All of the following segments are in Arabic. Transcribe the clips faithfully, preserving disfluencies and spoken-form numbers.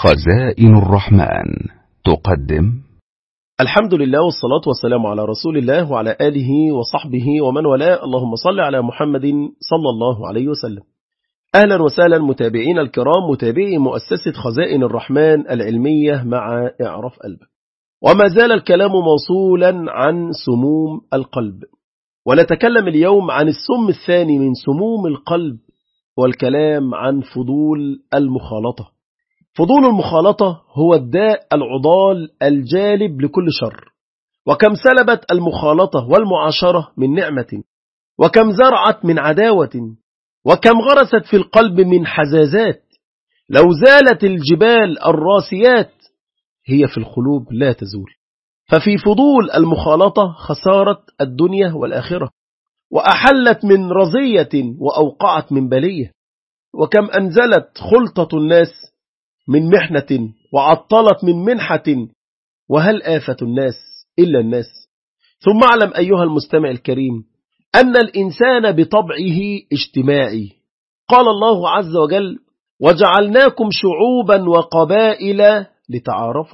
خزائن الرحمن تقدم. الحمد لله والصلاة والسلام على رسول الله وعلى آله وصحبه ومن والاه. اللهم صل على محمد صلى الله عليه وسلم. أهلا وسهلا متابعين الكرام، متابعي مؤسسة خزائن الرحمن العلمية مع إعراف قلبك. وما زال الكلام موصولا عن سموم القلب، ونتكلم اليوم عن السم الثاني من سموم القلب، والكلام عن فضول المخالطة. فضول المخالطة هو الداء العضال الجالب لكل شر، وكم سلبت المخالطة والمعاشرة من نعمة، وكم زرعت من عداوة، وكم غرست في القلب من حزازات. لو زالت الجبال الراسيات هي في القلوب لا تزول. ففي فضول المخالطة خسارة الدنيا والآخرة، وأحلت من رزية وأوقعت من بلية. وكم أنزلت خلطة الناس من محنة وعطلت من منحة، وهل آفة الناس إلا الناس. ثم اعلم أيها المستمع الكريم أن الإنسان بطبعه اجتماعي. قال الله عز وجل: وجعلناكم شعوبا وقبائل لتعارفوا.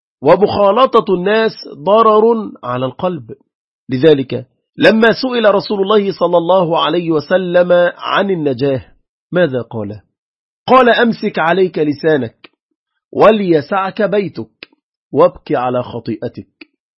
ومخالطة الناس ضرر على القلب. لذلك لما سئل رسول الله صلى الله عليه وسلم عن النجاة ماذا قال؟ قال: أمسك عليك لسانك وليسعك بيتك وابكي على خطيئتك.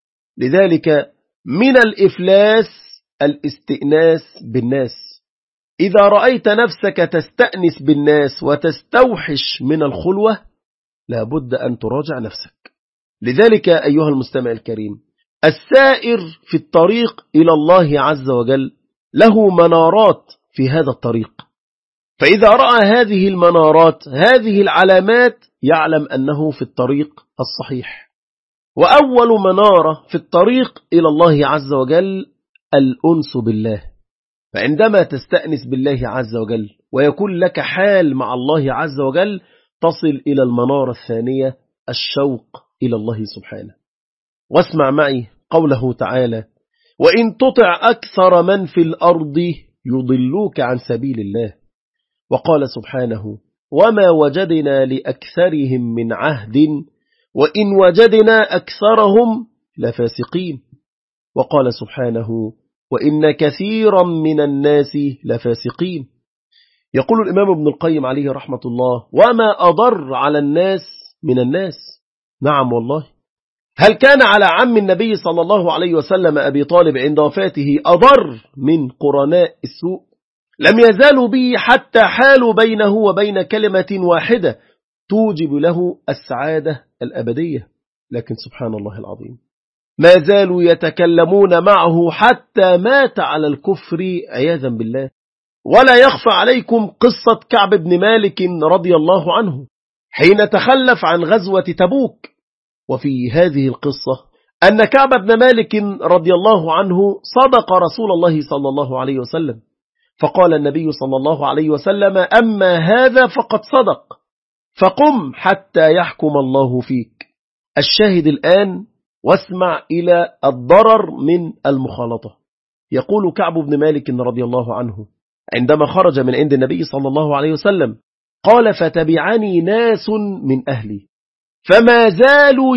لذلك من الإفلاس الاستئناس بالناس. إذا رأيت نفسك تستأنس بالناس وتستوحش من الخلوة لابد أن تراجع نفسك. لذلك أيها المستمع الكريم، السائر في الطريق إلى الله عز وجل له منارات في هذا الطريق، فإذا رأى هذه المنارات هذه العلامات يعلم أنه في الطريق الصحيح. وأول منارة في الطريق إلى الله عز وجل الأنس بالله. فعندما تستأنس بالله عز وجل ويكون لك حال مع الله عز وجل تصل إلى المنارة الثانية الشوق إلى الله سبحانه. واسمع معي قوله تعالى: وإن تطع أكثر من في الأرض يضلوك عن سبيل الله. وقال سبحانه: وما وجدنا لأكثرهم من عهد وإن وجدنا أكثرهم لفاسقين. وقال سبحانه: وإن كثيرا من الناس لفاسقين. يقول الإمام ابن القيم عليه رحمة الله: وما أضر على الناس من الناس. نعم والله، هل كان على عم النبي صلى الله عليه وسلم أبي طالب عند وفاته أضر من قرناء السوء؟ لم يزالوا به حتى حالوا بينه وبين كلمة واحدة توجب له السعادة الأبدية، لكن سبحان الله العظيم ما زالوا يتكلمون معه حتى مات على الكفر عياذا بالله. ولا يخفى عليكم قصة كعب بن مالك رضي الله عنه حين تخلف عن غزوة تبوك. وفي هذه القصة أن كعب بن مالك رضي الله عنه صدق رسول الله صلى الله عليه وسلم، فقال النبي صلى الله عليه وسلم: أما هذا فقد صدق، فقم حتى يحكم الله فيك. الشاهد الآن واسمع إلى الضرر من المخالطة. يقول كعب بن مالك رضي الله عنه عندما خرج من عند النبي صلى الله عليه وسلم قال: فتبعني ناس من أهلي فما زالوا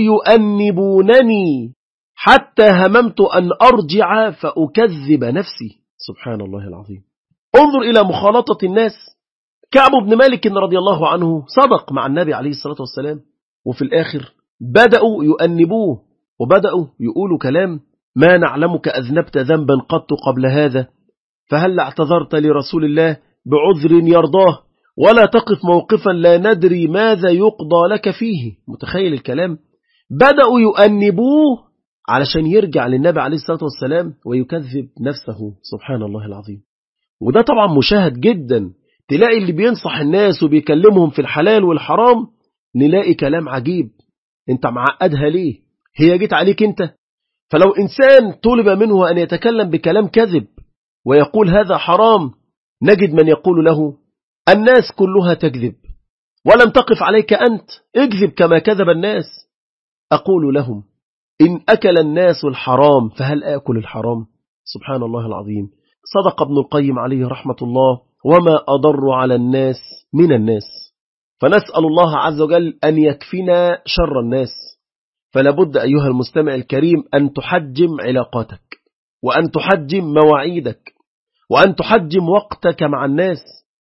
يؤنبونني حتى هممت أن أرجع فأكذب نفسي. سبحان الله العظيم. انظر إلى مخالطة الناس. كعب بن مالك رضي الله عنه صدق مع النبي عليه الصلاة والسلام، وفي الآخر بدأوا يؤنبوه وبدأوا يقولوا كلام: ما نعلمك أذنبت ذنبا قط قبل هذا، فهل اعتذرت لرسول الله بعذر يرضاه ولا تقف موقفا لا ندري ماذا يقضى لك فيه. متخيل الكلام؟ بدأوا يؤنبوه علشان يرجع للنبي عليه الصلاة والسلام ويكذب نفسه. سبحان الله العظيم. وده طبعا مشاهد جدا، تلاقي اللي بينصح الناس وبيكلمهم في الحلال والحرام نلاقي كلام عجيب. انت معقدها ليه؟ هي جيت عليك انت؟ فلو إنسان طلب منه أن يتكلم بكلام كذب ويقول هذا حرام نجد من يقول له: الناس كلها تكذب ولم تقف عليك أنت، اكذب كما كذب الناس. أقول لهم: إن أكل الناس الحرام فهل أكل الحرام؟ سبحان الله العظيم. صدق ابن القيم عليه رحمة الله: وما أضر على الناس من الناس. فنسأل الله عز وجل أن يكفينا شر الناس. فلا بد أيها المستمع الكريم أن تحجم علاقاتك، وأن تحجم مواعيدك، وأن تحجم وقتك مع الناس.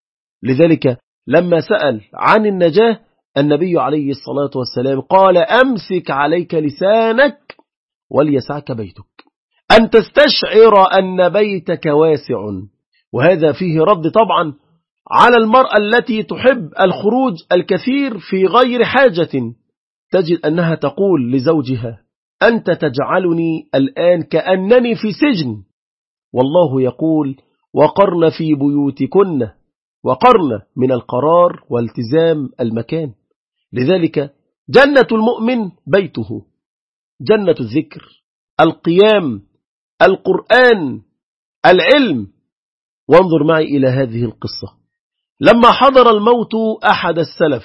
لذلك لما سأل عن النجاة النبي عليه الصلاة والسلام قال: أمسك عليك لسانك وليسعك بيتك، أن تستشعر أن بيتك واسع. وهذا فيه رد طبعا على المرأة التي تحب الخروج الكثير في غير حاجة، تجد أنها تقول لزوجها: أنت تجعلني الآن كأنني في سجن. والله يقول: وقرن في بيوتكن، وقرن من القرار والتزام المكان. لذلك جنة المؤمن بيته، جنة الذكر، القيام، القرآن، العلم. وانظر معي إلى هذه القصة. لما حضر الموت أحد السلف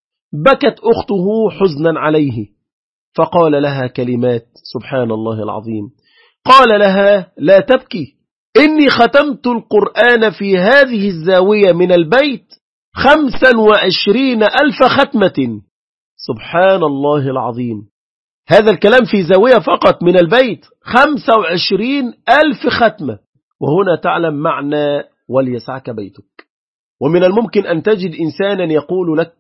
بكت أخته حزنا عليه، فقال لها كلمات سبحان الله العظيم. قال لها: لا تبكي، إني ختمت القرآن في هذه الزاوية من البيت خمسا وعشرين ألف ختمة. سبحان الله العظيم، هذا الكلام في زاوية فقط من البيت خمسة وعشرين ألف ختمة. وهنا تعلم معنى وليسعك بيتك. ومن الممكن أن تجد إنسانا يقول لك: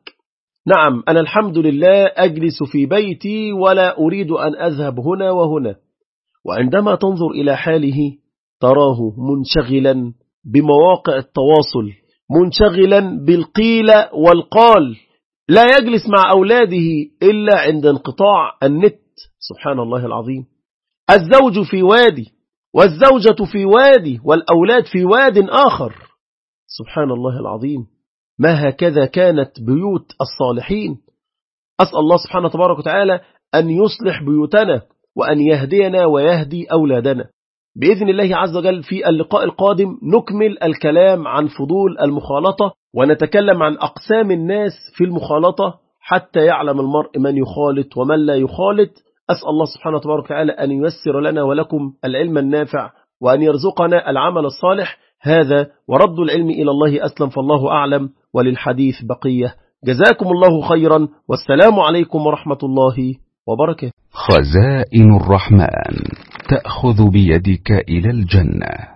نعم أنا الحمد لله أجلس في بيتي ولا أريد أن أذهب هنا وهنا. وعندما تنظر إلى حاله تراه منشغلا بمواقع التواصل، منشغلا بالقيل والقال، لا يجلس مع أولاده إلا عند انقطاع النت. سبحان الله العظيم. الزوج في وادي، والزوجة في وادي، والأولاد في واد آخر. سبحان الله العظيم. ما هكذا كانت بيوت الصالحين. أسأل الله سبحانه تبارك وتعالى أن يصلح بيوتنا، وأن يهدينا ويهدي أولادنا. بإذن الله عز وجل في اللقاء القادم نكمل الكلام عن فضول المخالطة، ونتكلم عن أقسام الناس في المخالطة حتى يعلم المرء من يخالط ومن لا يخالط. أسأل الله سبحانه تبارك وتعالى أن ييسر لنا ولكم العلم النافع، وأن يرزقنا العمل الصالح. هذا ورد العلم إلى الله أسلم، فالله أعلم، وللحديث بقية. جزاكم الله خيرا، والسلام عليكم ورحمة الله وبركاته. خزائن الرحمن تأخذ بيدك إلى الجنة.